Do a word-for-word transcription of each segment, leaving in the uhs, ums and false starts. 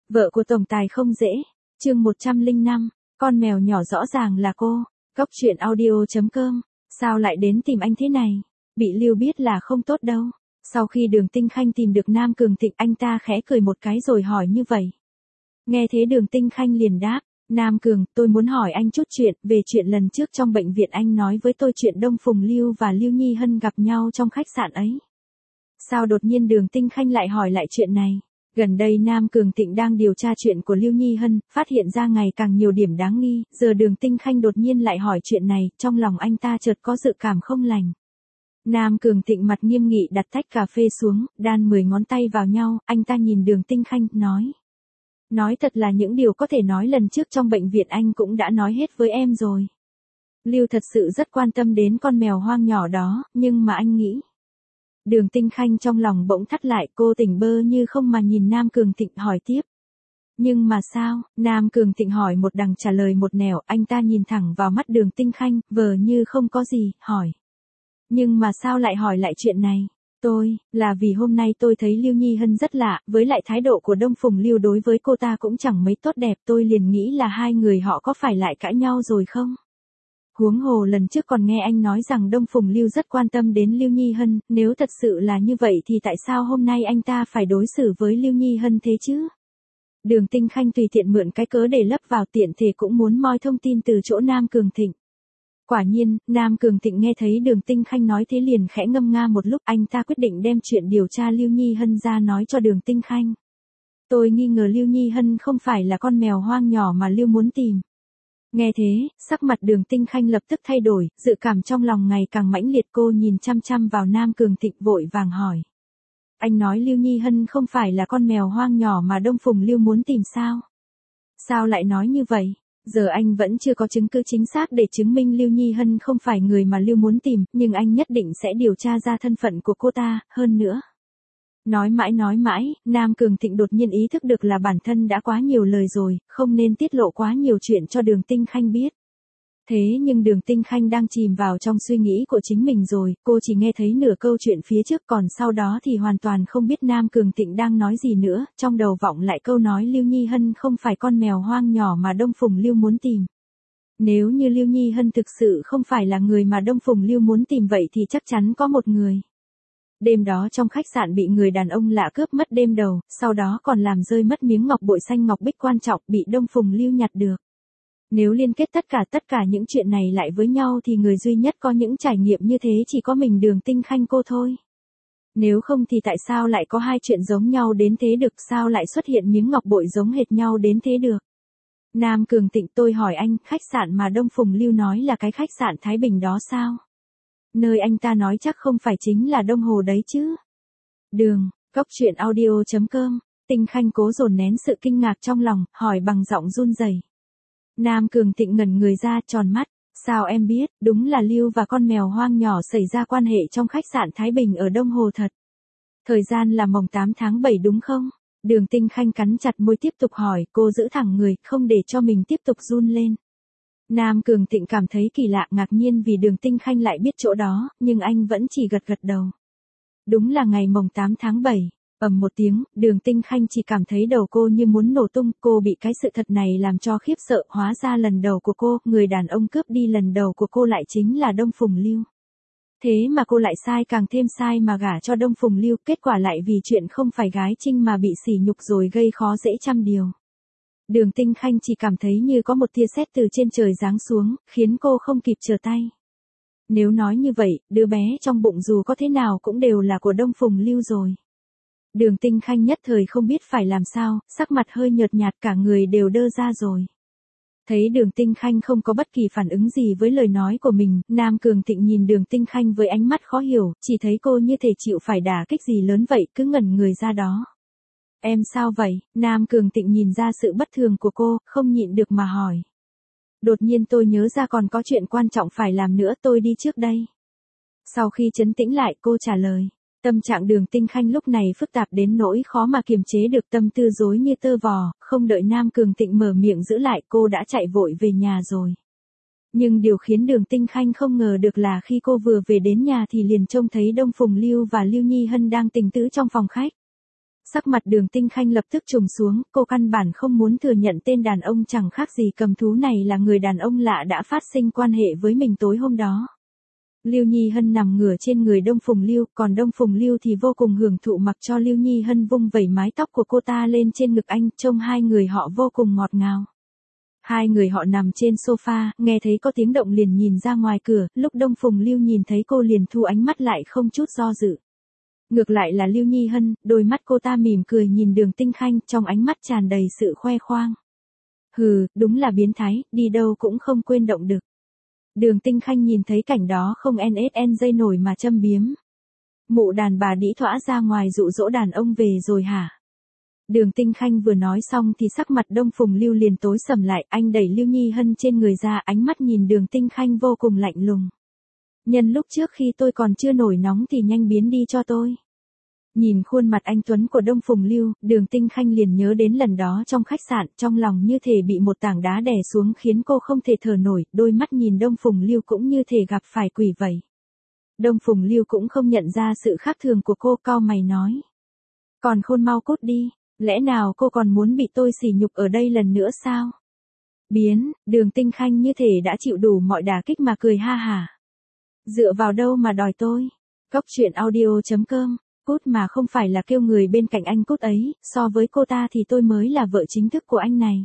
Vợ của tổng tài không dễ. Chương một trăm lẻ năm, con mèo nhỏ rõ ràng là cô. Cóc truyện audio chấm com. Sao lại đến tìm anh thế này? Bị Lưu biết là không tốt đâu. Sau khi Đường Tinh Khanh tìm được Nam Cường Thịnh, anh ta khẽ cười một cái rồi hỏi như vậy. Nghe thế Đường Tinh Khanh liền đáp, Nam Cường, tôi muốn hỏi anh chút chuyện, về chuyện lần trước trong bệnh viện anh nói với tôi chuyện Đông Phùng Lưu và Lưu Nhi Hân gặp nhau trong khách sạn ấy. Sao đột nhiên Đường Tinh Khanh lại hỏi lại chuyện này? Gần đây Nam Cường Thịnh đang điều tra chuyện của Lưu Nhi Hân, phát hiện ra ngày càng nhiều điểm đáng nghi, giờ Đường Tinh Khanh đột nhiên lại hỏi chuyện này, trong lòng anh ta chợt có dự cảm không lành. Nam Cường Thịnh mặt nghiêm nghị đặt tách cà phê xuống, đan mười ngón tay vào nhau, anh ta nhìn Đường Tinh Khanh, nói. Nói thật là những điều có thể nói lần trước trong bệnh viện anh cũng đã nói hết với em rồi. Lưu thật sự rất quan tâm đến con mèo hoang nhỏ đó, nhưng mà anh nghĩ. Đường Tinh Khanh trong lòng bỗng thắt lại, cô tỉnh bơ như không mà nhìn Nam Cường Thịnh hỏi tiếp. Nhưng mà sao? Nam Cường Thịnh hỏi một đằng trả lời một nẻo, anh ta nhìn thẳng vào mắt Đường Tinh Khanh, vờ như không có gì, hỏi. Nhưng mà sao lại hỏi lại chuyện này? Tôi, là vì hôm nay tôi thấy Lưu Nhi Hân rất lạ, với lại thái độ của Đông Phùng Lưu đối với cô ta cũng chẳng mấy tốt đẹp, tôi liền nghĩ là hai người họ có phải lại cãi nhau rồi không? Huống hồ lần trước còn nghe anh nói rằng Đông Phùng Lưu rất quan tâm đến Lưu Nhi Hân, nếu thật sự là như vậy thì tại sao hôm nay anh ta phải đối xử với Lưu Nhi Hân thế chứ? Đường Tinh Khanh tùy tiện mượn cái cớ để lấp vào, tiện thể cũng muốn moi thông tin từ chỗ Nam Cường Thịnh. Quả nhiên, Nam Cường Thịnh nghe thấy Đường Tinh Khanh nói thế liền khẽ ngâm nga một lúc, anh ta quyết định đem chuyện điều tra Lưu Nhi Hân ra nói cho Đường Tinh Khanh. Tôi nghi ngờ Lưu Nhi Hân không phải là con mèo hoang nhỏ mà Lưu muốn tìm. Nghe thế, sắc mặt Đường Tinh Khanh lập tức thay đổi, dự cảm trong lòng ngày càng mãnh liệt, cô nhìn chăm chăm vào Nam Cường Thịnh vội vàng hỏi. Anh nói Lưu Nhi Hân không phải là con mèo hoang nhỏ mà Đông Phùng Lưu muốn tìm sao? Sao lại nói như vậy? Giờ anh vẫn chưa có chứng cứ chính xác để chứng minh Lưu Nhi Hân không phải người mà Lưu muốn tìm, nhưng anh nhất định sẽ điều tra ra thân phận của cô ta, hơn nữa. Nói mãi nói mãi, Nam Cường Thịnh đột nhiên ý thức được là bản thân đã quá nhiều lời rồi, không nên tiết lộ quá nhiều chuyện cho Đường Tinh Khanh biết. Thế nhưng Đường Tinh Khanh đang chìm vào trong suy nghĩ của chính mình rồi, cô chỉ nghe thấy nửa câu chuyện phía trước, còn sau đó thì hoàn toàn không biết Nam Cường Thịnh đang nói gì nữa, trong đầu vọng lại câu nói Lưu Nhi Hân không phải con mèo hoang nhỏ mà Đông Phùng Lưu muốn tìm. Nếu như Lưu Nhi Hân thực sự không phải là người mà Đông Phùng Lưu muốn tìm vậy thì chắc chắn có một người. Đêm đó trong khách sạn bị người đàn ông lạ cướp mất đêm đầu, sau đó còn làm rơi mất miếng ngọc bội xanh ngọc bích quan trọng bị Đông Phùng Lưu nhặt được. Nếu liên kết tất cả tất cả những chuyện này lại với nhau thì người duy nhất có những trải nghiệm như thế chỉ có mình Đường Tinh Khanh cô thôi. Nếu không thì tại sao lại có hai chuyện giống nhau đến thế được, sao lại xuất hiện miếng ngọc bội giống hệt nhau đến thế được? Nam Cường Thịnh, tôi hỏi anh, khách sạn mà Đông Phùng Lưu nói là cái khách sạn Thái Bình đó sao? Nơi anh ta nói chắc không phải chính là Đông Hồ đấy chứ? Đường, cóc truyện audio chấm com. Tinh Khanh cố dồn nén sự kinh ngạc trong lòng, hỏi bằng giọng run rẩy. Nam Cường Thịnh ngẩn người ra, tròn mắt, sao em biết? Đúng là Lưu và con mèo hoang nhỏ xảy ra quan hệ trong khách sạn Thái Bình ở Đông Hồ thật. Thời gian là mồng tám tháng bảy đúng không? Đường Tinh Khanh cắn chặt môi tiếp tục hỏi, cô giữ thẳng người, không để cho mình tiếp tục run lên. Nam Cường Thịnh cảm thấy kỳ lạ, ngạc nhiên vì Đường Tinh Khanh lại biết chỗ đó, nhưng anh vẫn chỉ gật gật đầu. Đúng là ngày mồng tám tháng bảy. Ầm một tiếng, Đường Tinh Khanh chỉ cảm thấy đầu cô như muốn nổ tung, cô bị cái sự thật này làm cho khiếp sợ, hóa ra lần đầu của cô, người đàn ông cướp đi lần đầu của cô lại chính là Đông Phùng Lưu. Thế mà cô lại sai càng thêm sai mà gả cho Đông Phùng Lưu, kết quả lại vì chuyện không phải gái trinh mà bị sỉ nhục rồi gây khó dễ trăm điều. Đường Tinh Khanh chỉ cảm thấy như có một tia sét từ trên trời giáng xuống, khiến cô không kịp trở tay. Nếu nói như vậy, đứa bé trong bụng dù có thế nào cũng đều là của Đông Phùng Lưu rồi. Đường Tinh Khanh nhất thời không biết phải làm sao, sắc mặt hơi nhợt nhạt, cả người đều đơ ra rồi. Thấy Đường Tinh Khanh không có bất kỳ phản ứng gì với lời nói của mình, Nam Cường Thịnh nhìn Đường Tinh Khanh với ánh mắt khó hiểu, chỉ thấy cô như thể chịu phải đả kích gì lớn vậy, cứ ngẩn người ra đó. Em sao vậy? Nam Cường Thịnh nhìn ra sự bất thường của cô, không nhịn được mà hỏi. Đột nhiên tôi nhớ ra còn có chuyện quan trọng phải làm nữa, tôi đi trước đây. Sau khi trấn tĩnh lại, cô trả lời. Tâm trạng Đường Tinh Khanh lúc này phức tạp đến nỗi khó mà kiềm chế được, tâm tư rối như tơ vò, không đợi Nam Cường Thịnh mở miệng giữ lại, cô đã chạy vội về nhà rồi. Nhưng điều khiến Đường Tinh Khanh không ngờ được là khi cô vừa về đến nhà thì liền trông thấy Đông Phùng Lưu và Lưu Nhi Hân đang tình tứ trong phòng khách. Sắc mặt Đường Tinh Khanh lập tức trùng xuống, cô căn bản không muốn thừa nhận tên đàn ông chẳng khác gì cầm thú này là người đàn ông lạ đã phát sinh quan hệ với mình tối hôm đó. Lưu Nhi Hân nằm ngửa trên người Đông Phùng Lưu, còn Đông Phùng Lưu thì vô cùng hưởng thụ mặc cho Lưu Nhi Hân vung vẩy mái tóc của cô ta lên trên ngực anh, trông hai người họ vô cùng ngọt ngào. Hai người họ nằm trên sofa, nghe thấy có tiếng động liền nhìn ra ngoài cửa, lúc Đông Phùng Lưu nhìn thấy cô liền thu ánh mắt lại không chút do dự. Ngược lại là Lưu Nhi Hân, đôi mắt cô ta mỉm cười nhìn Đường Tinh Khanh, trong ánh mắt tràn đầy sự khoe khoang. Hừ, đúng là biến thái, đi đâu cũng không quên động đực. Đường Tinh Khanh nhìn thấy cảnh đó không en ét en dây nổi mà châm biếm. Mụ đàn bà đĩ thõa ra ngoài dụ dỗ đàn ông về rồi hả? Đường Tinh Khanh vừa nói xong thì sắc mặt Đông Phùng Lưu liền tối sầm lại, anh đẩy Lưu Nhi Hân trên người ra, ánh mắt nhìn Đường Tinh Khanh vô cùng lạnh lùng. Nhân lúc trước khi tôi còn chưa nổi nóng thì nhanh biến đi cho tôi. Nhìn khuôn mặt anh tuấn của Đông Phùng Lưu, Đường Tinh Khanh liền nhớ đến lần đó trong khách sạn, trong lòng như thể bị một tảng đá đè xuống khiến cô không thể thở nổi, đôi mắt nhìn Đông Phùng Lưu cũng như thể gặp phải quỷ vậy. Đông Phùng Lưu cũng không nhận ra sự khác thường của cô, cau mày nói. Còn khôn mau cút đi, lẽ nào cô còn muốn bị tôi sỉ nhục ở đây lần nữa sao? Biến, Đường Tinh Khanh như thể đã chịu đủ mọi đả kích mà cười ha hả. Dựa vào đâu mà đòi tôi? Cốc truyện audio chấm com. Cút mà không phải là kêu người bên cạnh anh cút ấy, so với cô ta thì tôi mới là vợ chính thức của anh này.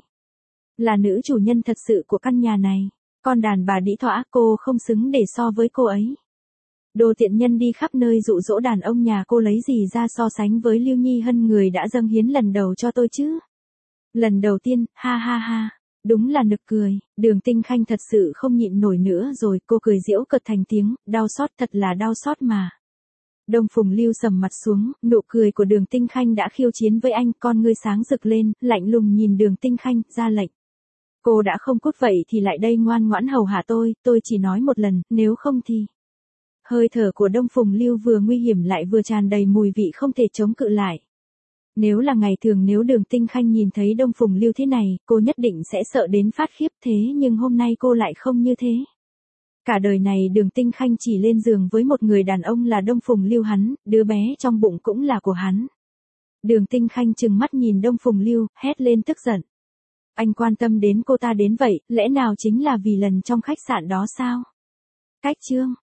Là nữ chủ nhân thật sự của căn nhà này. Con đàn bà đĩ thõa, cô không xứng để so với cô ấy. Đồ tiện nhân đi khắp nơi dụ dỗ đàn ông nhà cô lấy gì ra so sánh với Lưu Nhi Hân người đã dâng hiến lần đầu cho tôi chứ. Lần đầu tiên, ha ha ha. Đúng là nực cười, Đường Tinh Khanh thật sự không nhịn nổi nữa rồi, cô cười giễu cợt thành tiếng, đau xót, thật là đau xót mà. Đông Phùng Lưu sầm mặt xuống, nụ cười của Đường Tinh Khanh đã khiêu chiến với anh, con ngươi sáng rực lên, lạnh lùng nhìn Đường Tinh Khanh, ra lệnh. Cô đã không cút vậy thì lại đây ngoan ngoãn hầu hạ tôi, tôi chỉ nói một lần, nếu không thì... Hơi thở của Đông Phùng Lưu vừa nguy hiểm lại vừa tràn đầy mùi vị không thể chống cự lại. Nếu là ngày thường nếu Đường Tinh Khanh nhìn thấy Đông Phùng Lưu thế này, cô nhất định sẽ sợ đến phát khiếp, thế nhưng hôm nay cô lại không như thế. Cả đời này Đường Tinh Khanh chỉ lên giường với một người đàn ông là Đông Phùng Lưu hắn, đứa bé trong bụng cũng là của hắn. Đường Tinh Khanh trừng mắt nhìn Đông Phùng Lưu, hét lên tức giận. Anh quan tâm đến cô ta đến vậy, lẽ nào chính là vì lần trong khách sạn đó sao? Cách chương